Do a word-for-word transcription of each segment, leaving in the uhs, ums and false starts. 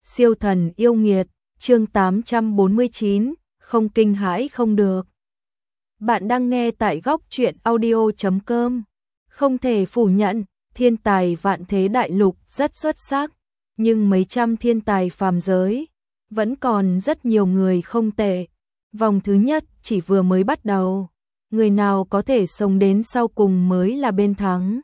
Siêu thần yêu nghiệt, chương tám trăm bốn mươi chín, không kinh hãi không được. Bạn đang nghe tại góc truyện audio chấm com. Không thể phủ nhận, thiên tài vạn thế đại lục rất xuất sắc, nhưng mấy trăm thiên tài phàm giới, vẫn còn rất nhiều người không tệ. Vòng thứ nhất chỉ vừa mới bắt đầu, người nào có thể sống đến sau cùng mới là bên thắng.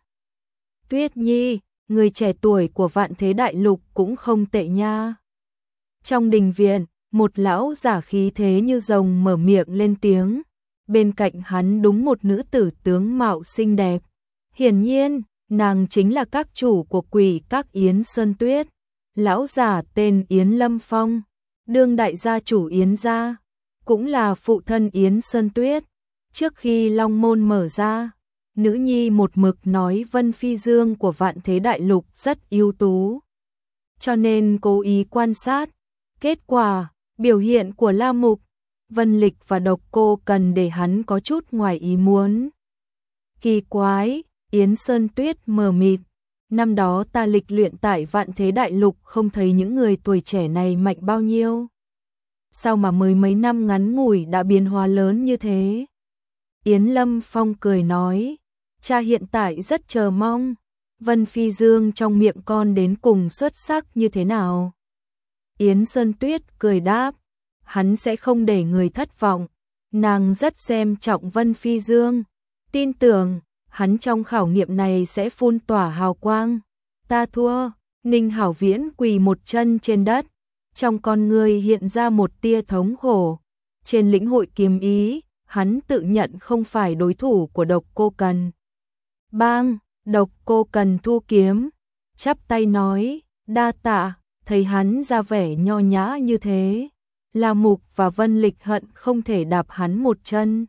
Tuyết Nhi, người trẻ tuổi của vạn thế đại lục cũng không tệ nha. Trong đình viện, một lão giả khí thế như rồng mở miệng lên tiếng. Bên cạnh hắn đúng một nữ tử tướng mạo xinh đẹp. Hiển nhiên, nàng chính là các chủ của Quỷ Các Yến Sơn Tuyết. Lão giả tên Yến Lâm Phong, đương đại gia chủ Yến gia, cũng là phụ thân Yến Sơn Tuyết. Trước khi Long Môn mở ra, nữ nhi một mực nói Vân Phi Dương của vạn thế đại lục rất ưu tú, cho nên cố ý quan sát. Kết quả, biểu hiện của La Mục, Vân Lịch và Độc Cô Cần để hắn có chút ngoài ý muốn. Kỳ quái, Yến Sơn Tuyết mờ mịt, năm đó ta lịch luyện tại vạn thế đại lục không thấy những người tuổi trẻ này mạnh bao nhiêu. Sao mà mới mấy năm ngắn ngủi đã biến hóa lớn như thế? Yến Lâm Phong cười nói, cha hiện tại rất chờ mong, Vân Phi Dương trong miệng con đến cùng xuất sắc như thế nào? Yến Sơn Tuyết cười đáp, hắn sẽ không để người thất vọng, nàng rất xem trọng Vân Phi Dương, tin tưởng hắn trong khảo nghiệm này sẽ phun tỏa hào quang. Ta thua. Ninh Hảo Viễn quỳ một chân trên đất, trong con người hiện ra một tia thống khổ. Trên lĩnh hội kiếm ý, hắn tự nhận không phải đối thủ của Độc Cô Cần. Bang, Độc Cô Cần thu kiếm, chắp tay nói, đa tạ. Thấy hắn ra vẻ nho nhã như thế, La Mục và Vân Lịch hận không thể đạp hắn một chân.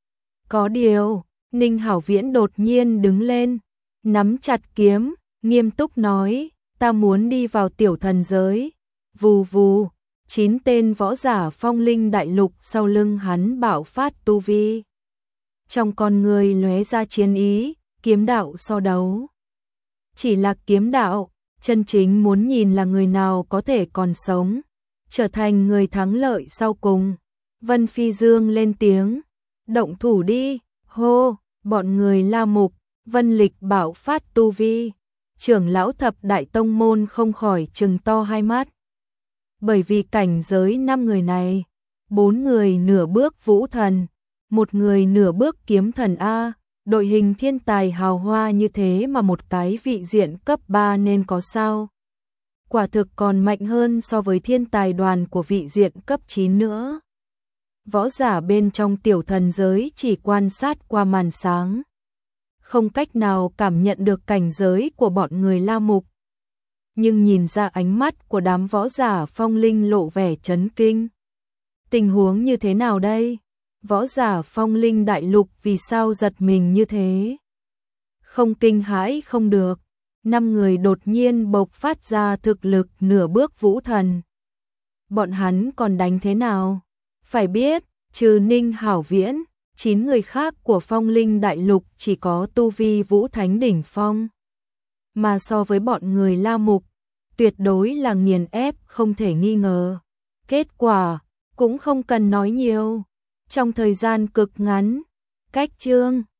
Có điều, Ninh Hảo Viễn đột nhiên đứng lên, nắm chặt kiếm, nghiêm túc nói, ta muốn đi vào tiểu thần giới. Vù vù, chín tên võ giả phong linh đại lục sau lưng hắn bạo phát tu vi. Trong con người lóe ra chiến ý, kiếm đạo so đấu. Chỉ là kiếm đạo, chân chính muốn nhìn là người nào có thể còn sống, trở thành người thắng lợi sau cùng. Vân Phi Dương lên tiếng, động thủ đi, hô, bọn người La Mục, Vân Lịch bạo phát tu vi. Trưởng lão thập đại tông môn không khỏi trừng to hai mắt. Bởi vì cảnh giới năm người này, bốn người nửa bước vũ thần, một người nửa bước kiếm thần A. Đội hình thiên tài hào hoa như thế mà một cái vị diện cấp ba nên có sao? Quả thực còn mạnh hơn so với thiên tài đoàn của vị diện cấp chín nữa. Võ giả bên trong tiểu thần giới chỉ quan sát qua màn sáng, không cách nào cảm nhận được cảnh giới của bọn người La Mục. Nhưng nhìn ra ánh mắt của đám võ giả phong linh lộ vẻ chấn kinh. Tình huống như thế nào đây? Võ giả phong linh đại lục vì sao giật mình như thế? Không kinh hãi không được, năm người đột nhiên bộc phát ra thực lực nửa bước vũ thần. Bọn hắn còn đánh thế nào? Phải biết, trừ Ninh Hảo Viễn, chín người khác của phong linh đại lục chỉ có tu vi vũ thánh đỉnh phong. Mà so với bọn người La Mục, tuyệt đối là nghiền ép không thể nghi ngờ. Kết quả, cũng không cần nói nhiều. Trong thời gian cực ngắn, cách chương